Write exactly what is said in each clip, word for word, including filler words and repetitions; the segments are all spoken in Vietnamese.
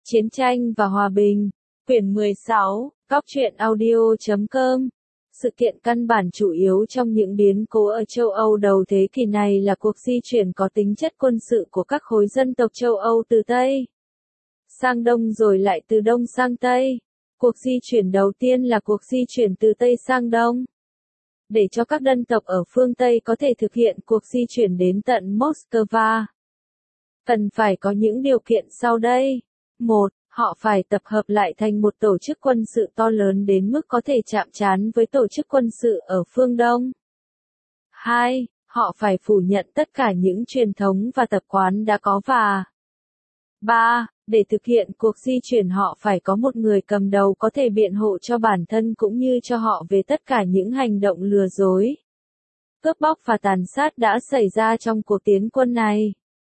Chiến tranh và hòa bình. Quyển mười sáu, Góc truyện audio chấm com. Sự kiện căn bản chủ yếu trong những biến cố ở châu Âu đầu thế kỷ này là cuộc di chuyển có tính chất quân sự của các khối dân tộc châu Âu từ Tây sang Đông rồi lại từ Đông sang Tây. Cuộc di chuyển đầu tiên là cuộc di chuyển từ Tây sang Đông. Để cho các dân tộc ở phương Tây có thể thực hiện cuộc di chuyển đến tận Moscow, cần phải có những điều kiện sau đây. một. Họ phải tập hợp lại thành một tổ chức quân sự to lớn đến mức có thể chạm trán với tổ chức quân sự ở phương Đông. hai. Họ phải phủ nhận tất cả những truyền thống và tập quán đã có và ba. Để thực hiện cuộc di chuyển họ phải có một người cầm đầu có thể biện hộ cho bản thân cũng như cho họ về tất cả những hành động lừa dối, cướp bóc và tàn sát đã xảy ra trong cuộc tiến quân này.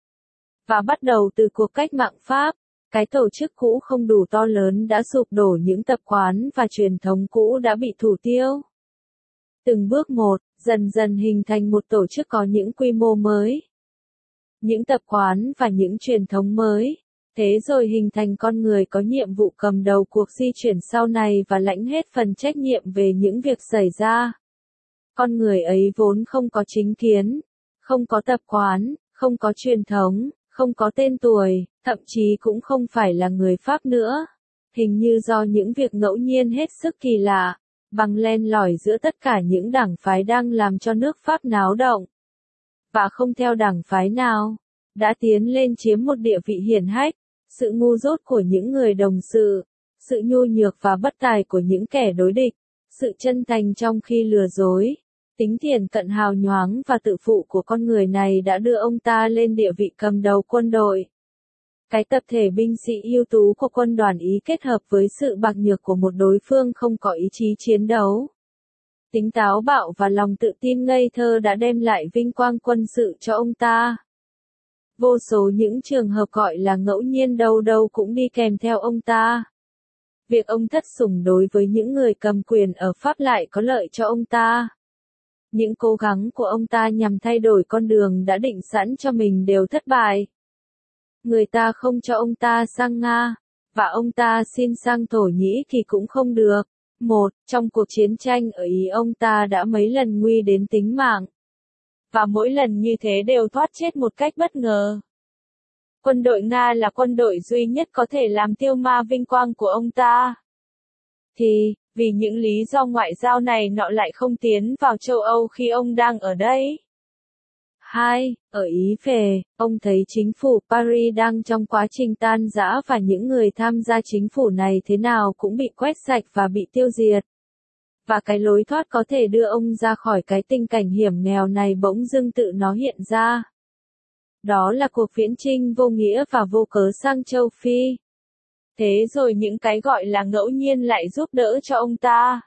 Và bắt đầu từ cuộc cách mạng Pháp, cái tổ chức cũ không đủ to lớn đã sụp đổ, những tập quán và truyền thống cũ đã bị thủ tiêu. Từng bước một, dần dần hình thành một tổ chức có những quy mô mới, những tập quán và những truyền thống mới. Thế rồi hình thành con người có nhiệm vụ cầm đầu cuộc di chuyển sau này và lãnh hết phần trách nhiệm về những việc xảy ra. Con người ấy vốn không có chính kiến, không có tập quán, không có truyền thống, không có tên tuổi, thậm chí cũng không phải là người Pháp nữa. Hình như do những việc ngẫu nhiên hết sức kỳ lạ, bằng len lỏi giữa tất cả những đảng phái đang làm cho nước Pháp náo động, và không theo đảng phái nào, đã tiến lên chiếm một địa vị hiển hách. Sự ngu dốt của những người đồng sự, sự nhu nhược và bất tài của những kẻ đối địch, sự chân thành trong khi lừa dối, tính thiển cận hào nhoáng và tự phụ của con người này đã đưa ông ta lên địa vị cầm đầu quân đội. Cái tập thể binh sĩ ưu tú của quân đoàn Ý kết hợp với sự bạc nhược của một đối phương không có ý chí chiến đấu, tính táo bạo và lòng tự tin ngây thơ đã đem lại vinh quang quân sự cho ông ta. Vô số những trường hợp gọi là ngẫu nhiên đâu đâu cũng đi kèm theo ông ta. Việc ông thất sủng đối với những người cầm quyền ở Pháp lại có lợi cho ông ta. Những cố gắng của ông ta nhằm thay đổi con đường đã định sẵn cho mình đều thất bại. Người ta không cho ông ta sang Nga, và ông ta xin sang Thổ Nhĩ Kỳ cũng không được. Một, trong cuộc chiến tranh ở Ý ông ta đã mấy lần nguy đến tính mạng. Và mỗi lần như thế đều thoát chết một cách bất ngờ. Quân đội Nga là quân đội duy nhất có thể làm tiêu ma vinh quang của ông ta. Thì, vì những lý do ngoại giao này nọ lại không tiến vào châu Âu khi ông đang ở đây. Hai, ở Ý về, ông thấy chính phủ Paris đang trong quá trình tan rã và những người tham gia chính phủ này thế nào cũng bị quét sạch và bị tiêu diệt. Và cái lối thoát có thể đưa ông ra khỏi cái tình cảnh hiểm nghèo này bỗng dưng tự nó hiện ra. Đó là cuộc viễn chinh vô nghĩa và vô cớ sang châu Phi. Thế rồi những cái gọi là ngẫu nhiên lại giúp đỡ cho ông ta.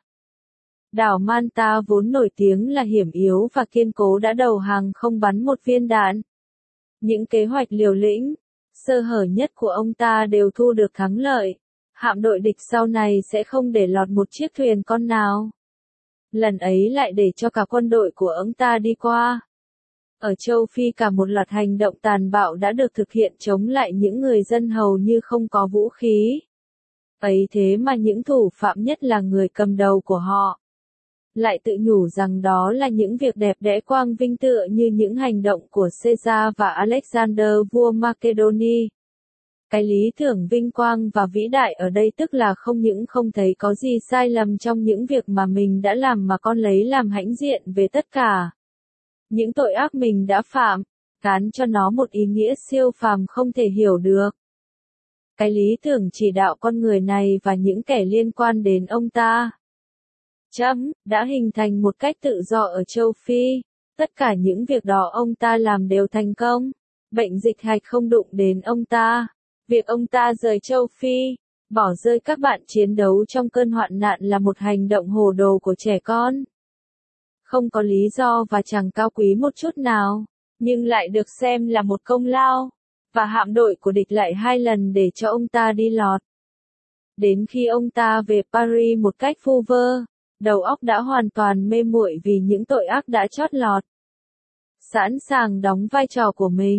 Đảo Malta vốn nổi tiếng là hiểm yếu và kiên cố đã đầu hàng không bắn một viên đạn. Những kế hoạch liều lĩnh, sơ hở nhất của ông ta đều thu được thắng lợi. Hạm đội địch sau này sẽ không để lọt một chiếc thuyền con nào. Lần ấy lại để cho cả quân đội của ông ta đi qua. Ở châu Phi cả một loạt hành động tàn bạo đã được thực hiện chống lại những người dân hầu như không có vũ khí. Ấy thế mà những thủ phạm nhất là người cầm đầu của họ lại tự nhủ rằng đó là những việc đẹp đẽ quang vinh tựa như những hành động của Caesar và Alexander vua Macedonia. Cái lý tưởng vinh quang và vĩ đại ở đây tức là không những không thấy có gì sai lầm trong những việc mà mình đã làm mà con lấy làm hãnh diện về tất cả những tội ác mình đã phạm, gán cho nó một ý nghĩa siêu phàm không thể hiểu được. Cái lý tưởng chỉ đạo con người này và những kẻ liên quan đến ông ta chấm đã hình thành một cách tự do ở châu Phi. Tất cả những việc đó ông ta làm đều thành công. Bệnh dịch hạch không đụng đến ông ta. Việc ông ta rời châu Phi, bỏ rơi các bạn chiến đấu trong cơn hoạn nạn là một hành động hồ đồ của trẻ con. Không có lý do và chẳng cao quý một chút nào, nhưng lại được xem là một công lao. Và hạm đội của địch lại hai lần để cho ông ta đi lọt. Đến khi ông ta về Paris một cách vu vơ, đầu óc đã hoàn toàn mê muội vì những tội ác đã chót lọt. Sẵn sàng đóng vai trò của mình,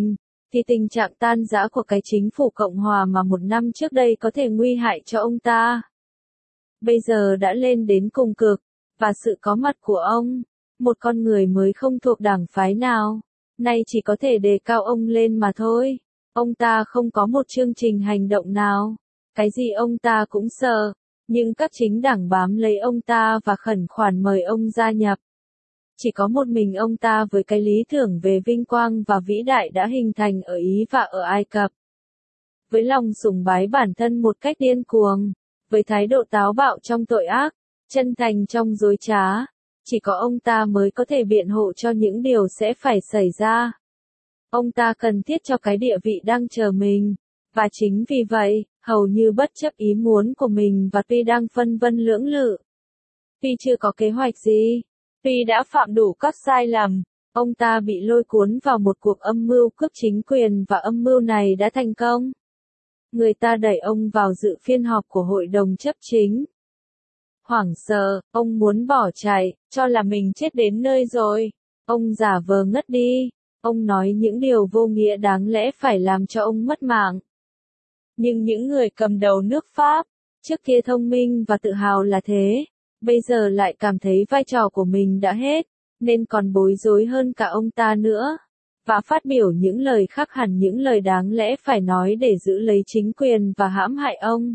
thì tình trạng tan rã của cái chính phủ Cộng hòa mà một năm trước đây có thể nguy hại cho ông ta, bây giờ đã lên đến cùng cực, và sự có mặt của ông, một con người mới không thuộc đảng phái nào, nay chỉ có thể đề cao ông lên mà thôi. Ông ta không có một chương trình hành động nào, cái gì ông ta cũng sợ, nhưng các chính đảng bám lấy ông ta và khẩn khoản mời ông gia nhập. Chỉ có một mình ông ta với cái lý tưởng về vinh quang và vĩ đại đã hình thành ở Ý và ở Ai Cập. Với lòng sùng bái bản thân một cách điên cuồng, với thái độ táo bạo trong tội ác, chân thành trong dối trá, chỉ có ông ta mới có thể biện hộ cho những điều sẽ phải xảy ra. Ông ta cần thiết cho cái địa vị đang chờ mình, và chính vì vậy, hầu như bất chấp ý muốn của mình và tuy đang phân vân lưỡng lự, tuy chưa có kế hoạch gì, tuy đã phạm đủ các sai lầm, ông ta bị lôi cuốn vào một cuộc âm mưu cướp chính quyền và âm mưu này đã thành công. Người ta đẩy ông vào dự phiên họp của hội đồng chấp chính. Hoảng sợ, ông muốn bỏ chạy, cho là mình chết đến nơi rồi. Ông giả vờ ngất đi. Ông nói những điều vô nghĩa đáng lẽ phải làm cho ông mất mạng. Nhưng những người cầm đầu nước Pháp, trước kia thông minh và tự hào là thế, bây giờ lại cảm thấy vai trò của mình đã hết, nên còn bối rối hơn cả ông ta nữa, và phát biểu những lời khác hẳn những lời đáng lẽ phải nói để giữ lấy chính quyền và hãm hại ông.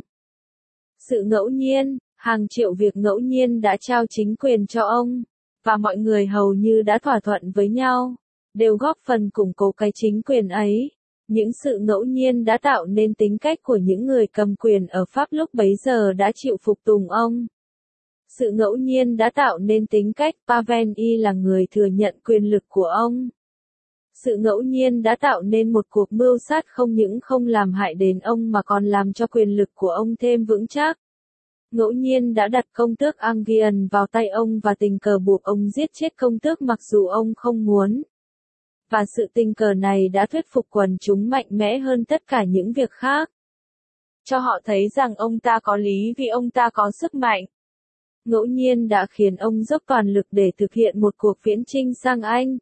Sự ngẫu nhiên, hàng triệu việc ngẫu nhiên đã trao chính quyền cho ông, và mọi người hầu như đã thỏa thuận với nhau, đều góp phần củng cố cái chính quyền ấy. Những sự ngẫu nhiên đã tạo nên tính cách của những người cầm quyền ở Pháp lúc bấy giờ đã chịu phục tùng ông. Sự ngẫu nhiên đã tạo nên tính cách Pavel Y là người thừa nhận quyền lực của ông. Sự ngẫu nhiên đã tạo nên một cuộc mưu sát không những không làm hại đến ông mà còn làm cho quyền lực của ông thêm vững chắc. Ngẫu nhiên đã đặt công tước Angian vào tay ông và tình cờ buộc ông giết chết công tước mặc dù ông không muốn. Và sự tình cờ này đã thuyết phục quần chúng mạnh mẽ hơn tất cả những việc khác. Cho họ thấy rằng ông ta có lý vì ông ta có sức mạnh. Ngẫu nhiên đã khiến ông dốc toàn lực để thực hiện một cuộc viễn chinh sang Anh.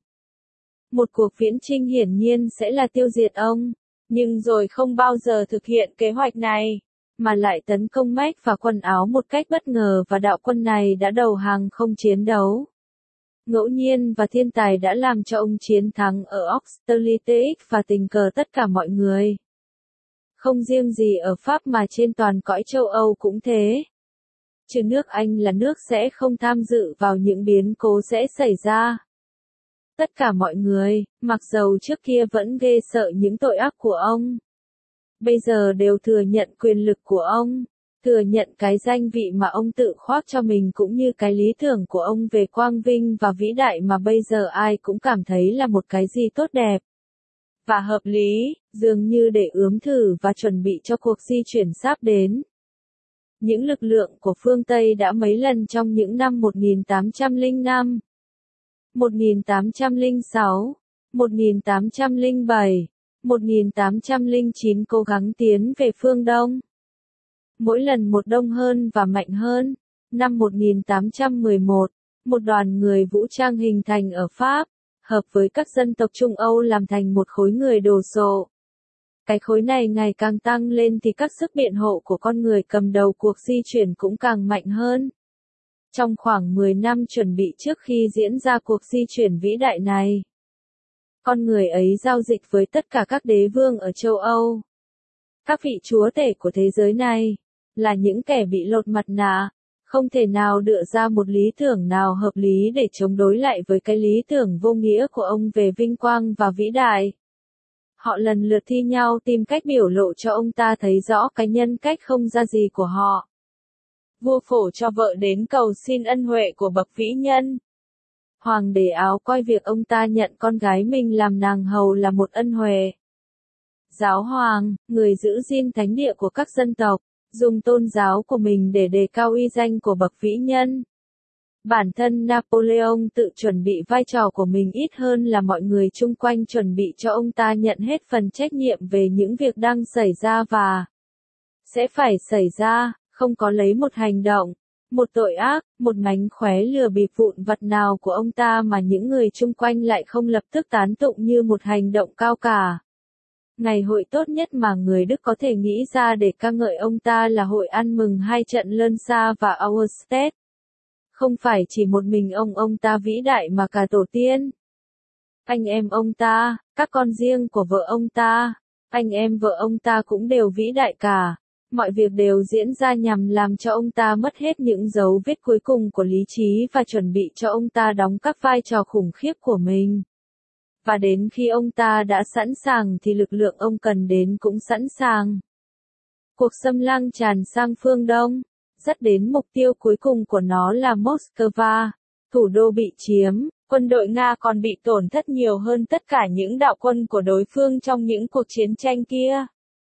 Một cuộc viễn chinh hiển nhiên sẽ là tiêu diệt ông, nhưng rồi không bao giờ thực hiện kế hoạch này, mà lại tấn công Mách và quần áo một cách bất ngờ và đạo quân này đã đầu hàng không chiến đấu. Ngẫu nhiên và thiên tài đã làm cho ông chiến thắng ở Austerlitz và tình cờ tất cả mọi người. Không riêng gì ở Pháp mà trên toàn cõi châu Âu cũng thế. Chứ nước Anh là nước sẽ không tham dự vào những biến cố sẽ xảy ra. Tất cả mọi người, mặc dầu trước kia vẫn ghê sợ những tội ác của ông, bây giờ đều thừa nhận quyền lực của ông, thừa nhận cái danh vị mà ông tự khoác cho mình cũng như cái lý tưởng của ông về quang vinh và vĩ đại mà bây giờ ai cũng cảm thấy là một cái gì tốt đẹp và hợp lý, dường như để ướm thử và chuẩn bị cho cuộc di chuyển sắp đến. Những lực lượng của phương Tây đã mấy lần trong những năm một nghìn tám trăm lẻ năm, một nghìn tám trăm lẻ sáu, một nghìn tám trăm lẻ bảy, một nghìn tám trăm lẻ chín cố gắng tiến về phương Đông. Mỗi lần một đông hơn và mạnh hơn. Năm một nghìn tám trăm mười một, một đoàn người vũ trang hình thành ở Pháp, hợp với các dân tộc Trung Âu làm thành một khối người đồ sộ. Cái khối này ngày càng tăng lên thì các sức biện hộ của con người cầm đầu cuộc di chuyển cũng càng mạnh hơn. Trong khoảng mười năm chuẩn bị trước khi diễn ra cuộc di chuyển vĩ đại này, con người ấy giao dịch với tất cả các đế vương ở châu Âu. Các vị chúa tể của thế giới này, là những kẻ bị lột mặt nạ, không thể nào đưa ra một lý tưởng nào hợp lý để chống đối lại với cái lý tưởng vô nghĩa của ông về vinh quang và vĩ đại. Họ lần lượt thi nhau tìm cách biểu lộ cho ông ta thấy rõ cái nhân cách không ra gì của họ. Vua Phổ cho vợ đến cầu xin ân huệ của bậc vĩ nhân. Hoàng đế Áo coi việc ông ta nhận con gái mình làm nàng hầu là một ân huệ. Giáo hoàng, người giữ gìn thánh địa của các dân tộc, dùng tôn giáo của mình để đề cao uy danh của bậc vĩ nhân. Bản thân Napoleon tự chuẩn bị vai trò của mình ít hơn là mọi người chung quanh chuẩn bị cho ông ta nhận hết phần trách nhiệm về những việc đang xảy ra và sẽ phải xảy ra, không có lấy một hành động, một tội ác, một mánh khóe lừa bịp vụn vặt nào của ông ta mà những người chung quanh lại không lập tức tán tụng như một hành động cao cả. Ngày hội tốt nhất mà người Đức có thể nghĩ ra để ca ngợi ông ta là hội ăn mừng hai trận Lönsa và Auerstedt. Không phải chỉ một mình ông ông ta vĩ đại mà cả tổ tiên. Anh em ông ta, các con riêng của vợ ông ta, anh em vợ ông ta cũng đều vĩ đại cả. Mọi việc đều diễn ra nhằm làm cho ông ta mất hết những dấu vết cuối cùng của lý trí và chuẩn bị cho ông ta đóng các vai trò khủng khiếp của mình. Và đến khi ông ta đã sẵn sàng thì lực lượng ông cần đến cũng sẵn sàng. Cuộc xâm lăng tràn sang phương Đông, dắt đến mục tiêu cuối cùng của nó là Moscow, thủ đô bị chiếm. Quân đội Nga còn bị tổn thất nhiều hơn tất cả những đạo quân của đối phương trong những cuộc chiến tranh kia.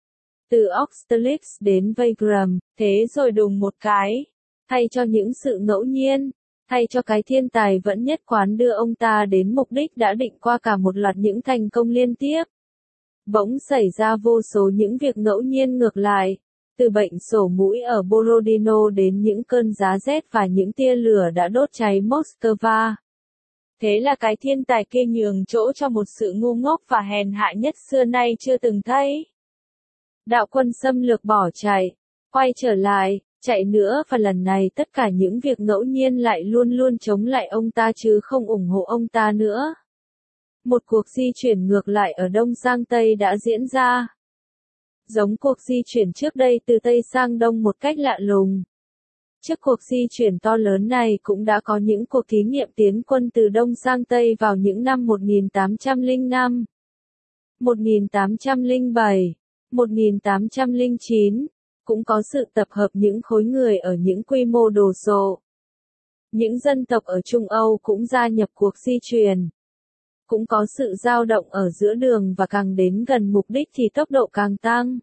Từ Austerlitz đến Wagram, thế rồi đùng một cái. Thay cho những sự ngẫu nhiên, thay cho cái thiên tài vẫn nhất quán đưa ông ta đến mục đích đã định qua cả một loạt những thành công liên tiếp. Bỗng xảy ra vô số những việc ngẫu nhiên ngược lại. Từ bệnh sổ mũi ở Borodino đến những cơn giá rét và những tia lửa đã đốt cháy Moscow. Thế là cái thiên tài kia nhường chỗ cho một sự ngu ngốc và hèn hạ nhất xưa nay chưa từng thấy. Đạo quân xâm lược bỏ chạy, quay trở lại, chạy nữa và lần này tất cả những việc ngẫu nhiên lại luôn luôn chống lại ông ta chứ không ủng hộ ông ta nữa. Một cuộc di chuyển ngược lại ở Đông sang Tây đã diễn ra. Giống cuộc di chuyển trước đây từ Tây sang Đông một cách lạ lùng. Trước cuộc di chuyển to lớn này cũng đã có những cuộc thí nghiệm tiến quân từ Đông sang Tây vào những năm một nghìn tám trăm lẻ năm, một nghìn tám trăm lẻ bảy, một nghìn tám trăm lẻ chín, cũng có sự tập hợp những khối người ở những quy mô đồ sộ. Những dân tộc ở Trung Âu cũng gia nhập cuộc di chuyển. Cũng có sự dao động ở giữa đường và càng đến gần mục đích thì tốc độ càng tăng.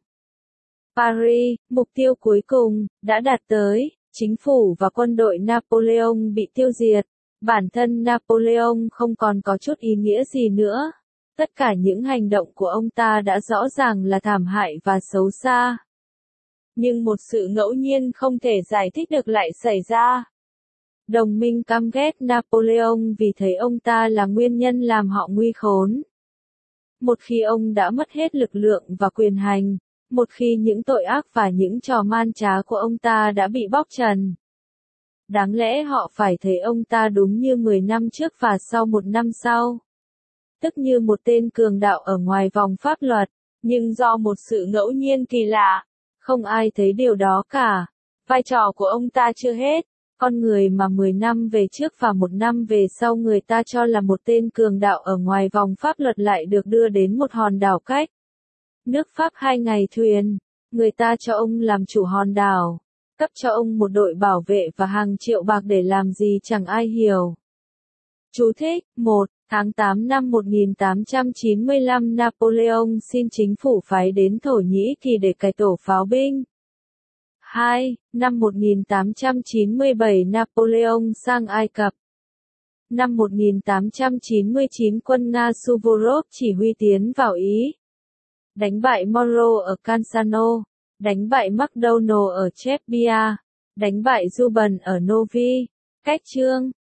Paris, mục tiêu cuối cùng, đã đạt tới. Chính phủ và quân đội Napoleon bị tiêu diệt. Bản thân Napoleon không còn có chút ý nghĩa gì nữa. Tất cả những hành động của ông ta đã rõ ràng là thảm hại và xấu xa. Nhưng một sự ngẫu nhiên không thể giải thích được lại xảy ra. Đồng minh căm ghét Napoleon vì thấy ông ta là nguyên nhân làm họ nguy khốn. Một khi ông đã mất hết lực lượng và quyền hành, một khi những tội ác và những trò man trá của ông ta đã bị bóc trần, đáng lẽ họ phải thấy ông ta đúng như mười năm trước và sau một năm sau. Tức như một tên cường đạo ở ngoài vòng pháp luật, nhưng do một sự ngẫu nhiên kỳ lạ, không ai thấy điều đó cả. Vai trò của ông ta chưa hết. Con người mà mười năm về trước và một năm về sau người ta cho là một tên cường đạo ở ngoài vòng pháp luật lại được đưa đến một hòn đảo cách nước Pháp hai ngày thuyền. Người ta cho ông làm chủ hòn đảo, cấp cho ông một đội bảo vệ và hàng triệu bạc để làm gì chẳng ai hiểu. Chú thích: một. Tháng tám năm một nghìn tám trăm chín mươi lăm Napoleon xin chính phủ phái đến Thổ Nhĩ Kỳ để cải tổ pháo binh. hai. Năm một nghìn tám trăm chín mươi bảy Napoleon sang Ai Cập. Năm một nghìn tám trăm chín mươi chín quân Nga Suvorov chỉ huy tiến vào Ý. Đánh bại Monroe ở Cansano. Đánh bại McDonald ở Chebia. Đánh bại Zuban ở Novi. Cách chương